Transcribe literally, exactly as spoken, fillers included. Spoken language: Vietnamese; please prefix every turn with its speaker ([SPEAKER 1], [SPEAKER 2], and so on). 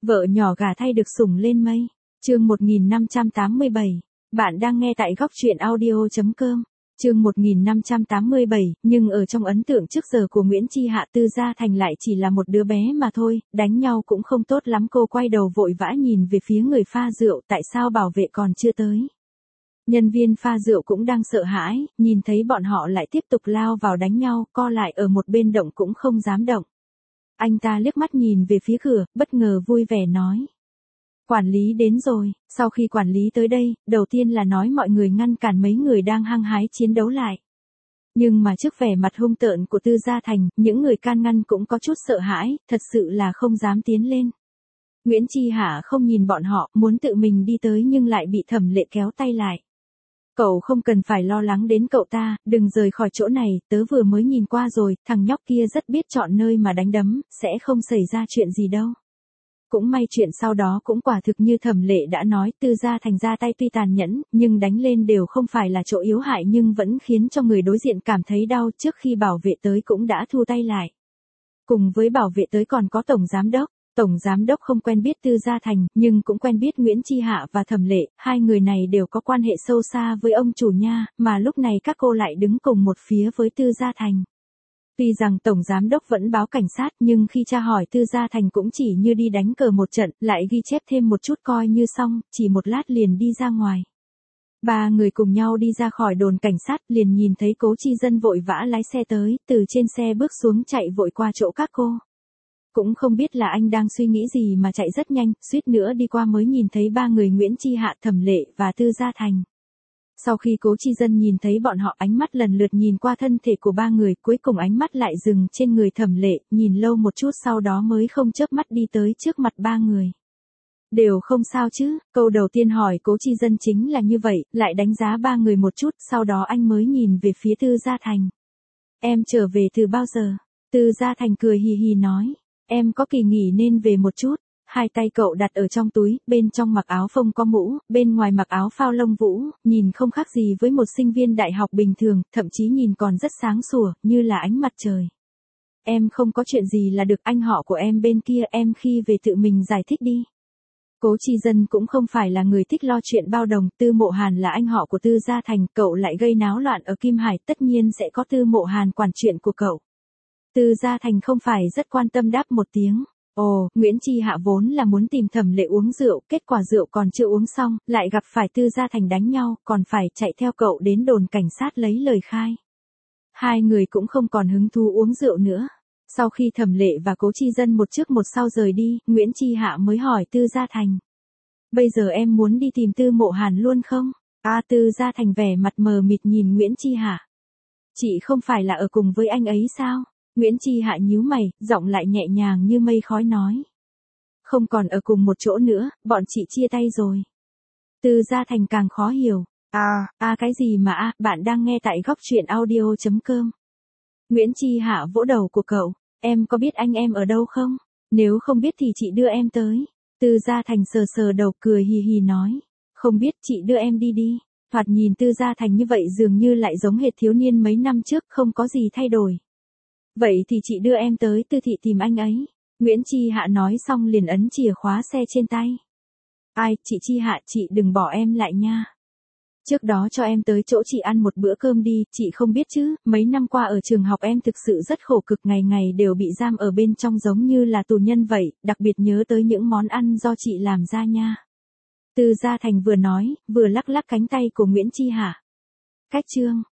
[SPEAKER 1] Vợ nhỏ gả thay được sủng lên mây. Chương một nghìn năm trăm tám mươi bảy. Bạn đang nghe tại góc truyện audio chấm com. Chương một nghìn năm trăm tám mươi bảy, nhưng ở trong ấn tượng trước giờ của Nguyễn Chi Hạ, Tư Gia Thành lại chỉ là một đứa bé mà thôi, đánh nhau cũng không tốt lắm. Cô quay đầu vội vã nhìn về phía người pha rượu, tại sao bảo vệ còn chưa tới. Nhân viên pha rượu cũng đang sợ hãi, nhìn thấy bọn họ lại tiếp tục lao vào đánh nhau, co lại ở một bên động cũng không dám động. Anh ta liếc mắt nhìn về phía cửa, bất ngờ vui vẻ nói. Quản lý đến rồi. Sau khi quản lý tới đây, đầu tiên là nói mọi người ngăn cản mấy người đang hăng hái chiến đấu lại. Nhưng mà trước vẻ mặt hung tợn của Tư Gia Thành, những người can ngăn cũng có chút sợ hãi, thật sự là không dám tiến lên. Nguyễn Chi Hạ không nhìn bọn họ, muốn tự mình đi tới nhưng lại bị Thẩm Lệ kéo tay lại. Cậu không cần phải lo lắng đến cậu ta, đừng rời khỏi chỗ này, tớ vừa mới nhìn qua rồi, thằng nhóc kia rất biết chọn nơi mà đánh đấm, sẽ không xảy ra chuyện gì đâu. Cũng may chuyện sau đó cũng quả thực như Thẩm Lệ đã nói, Tư Gia Thành ra tay tuy tàn nhẫn, nhưng đánh lên đều không phải là chỗ yếu hại nhưng vẫn khiến cho người đối diện cảm thấy đau. Trước khi bảo vệ tới cũng đã thu tay lại. Cùng với bảo vệ tới còn có Tổng Giám Đốc. Tổng Giám Đốc không quen biết Tư Gia Thành, nhưng cũng quen biết Nguyễn Chi Hạ và Thẩm Lệ, hai người này đều có quan hệ sâu xa với ông chủ nha, mà lúc này các cô lại đứng cùng một phía với Tư Gia Thành. Tuy rằng Tổng Giám Đốc vẫn báo cảnh sát nhưng khi tra hỏi Tư Gia Thành cũng chỉ như đi đánh cờ một trận, lại ghi chép thêm một chút coi như xong, chỉ một lát liền đi ra ngoài. Ba người cùng nhau đi ra khỏi đồn cảnh sát liền nhìn thấy Cố Chi Dân vội vã lái xe tới, từ trên xe bước xuống chạy vội qua chỗ các cô. Cũng không biết là anh đang suy nghĩ gì mà chạy rất nhanh, suýt nữa đi qua mới nhìn thấy ba người Nguyễn Chi Hạ, Thẩm Lệ và Tư Gia Thành. Sau khi Cố Chi Dân nhìn thấy bọn họ, ánh mắt lần lượt nhìn qua thân thể của ba người, cuối cùng ánh mắt lại dừng trên người Thẩm Lệ, nhìn lâu một chút sau đó mới không chớp mắt đi tới trước mặt ba người. Đều không sao chứ? Câu đầu tiên hỏi Cố Chi Dân chính là như vậy, lại đánh giá ba người một chút, sau đó anh mới nhìn về phía Tư Gia Thành. Em trở về từ bao giờ? Tư Gia Thành cười hì hì nói. Em có kỳ nghỉ nên về một chút. Hai tay cậu đặt ở trong túi, bên trong mặc áo phông có mũ, bên ngoài mặc áo phao lông vũ, nhìn không khác gì với một sinh viên đại học bình thường, thậm chí nhìn còn rất sáng sủa, như là ánh mặt trời. Em không có chuyện gì là được, anh họ của em bên kia, em khi về tự mình giải thích đi. Cố Chi Dân cũng không phải là người thích lo chuyện bao đồng, Tư Mộ Hàn là anh họ của Tư Gia Thành, cậu lại gây náo loạn ở Kim Hải, tất nhiên sẽ có Tư Mộ Hàn quản chuyện của cậu. Tư Gia Thành không phải rất quan tâm đáp một tiếng. Ồ, Nguyễn Chi Hạ vốn là muốn tìm Thẩm Lệ uống rượu, kết quả rượu còn chưa uống xong, lại gặp phải Tư Gia Thành đánh nhau, còn phải chạy theo cậu đến đồn cảnh sát lấy lời khai. Hai người cũng không còn hứng thú uống rượu nữa. Sau khi Thẩm Lệ và Cố Chi Dân một trước một sau rời đi, Nguyễn Chi Hạ mới hỏi Tư Gia Thành. Bây giờ em muốn đi tìm Tư Mộ Hàn luôn không? À, Tư Gia Thành vẻ mặt mờ mịt nhìn Nguyễn Chi Hạ. Chị không phải là ở cùng với anh ấy sao? Nguyễn Chi Hạ nhíu mày, giọng lại nhẹ nhàng như mây khói nói. Không còn ở cùng một chỗ nữa, bọn chị chia tay rồi. Tư Gia Thành càng khó hiểu. À, à cái gì mà à, bạn đang nghe tại góc truyện audio chấm com. Nguyễn Chi Hạ vỗ đầu của cậu, em có biết anh em ở đâu không? Nếu không biết thì chị đưa em tới. Tư Gia Thành sờ sờ đầu cười hì hì nói. Không biết, chị đưa em đi đi. Thoạt nhìn Tư Gia Thành như vậy dường như lại giống hệt thiếu niên mấy năm trước, không có gì thay đổi. Vậy thì chị đưa em tới Tư thị tìm anh ấy. Nguyễn Chi Hạ nói xong liền ấn chìa khóa xe trên tay. Ai, chị Chi Hạ, chị đừng bỏ em lại nha. Trước đó cho em tới chỗ chị ăn một bữa cơm đi, chị không biết chứ, mấy năm qua ở trường học em thực sự rất khổ cực, ngày ngày đều bị giam ở bên trong giống như là tù nhân vậy, đặc biệt nhớ tới những món ăn do chị làm ra nha. Tư Gia Thành vừa nói, vừa lắc lắc cánh tay của Nguyễn Chi Hạ. Cách chương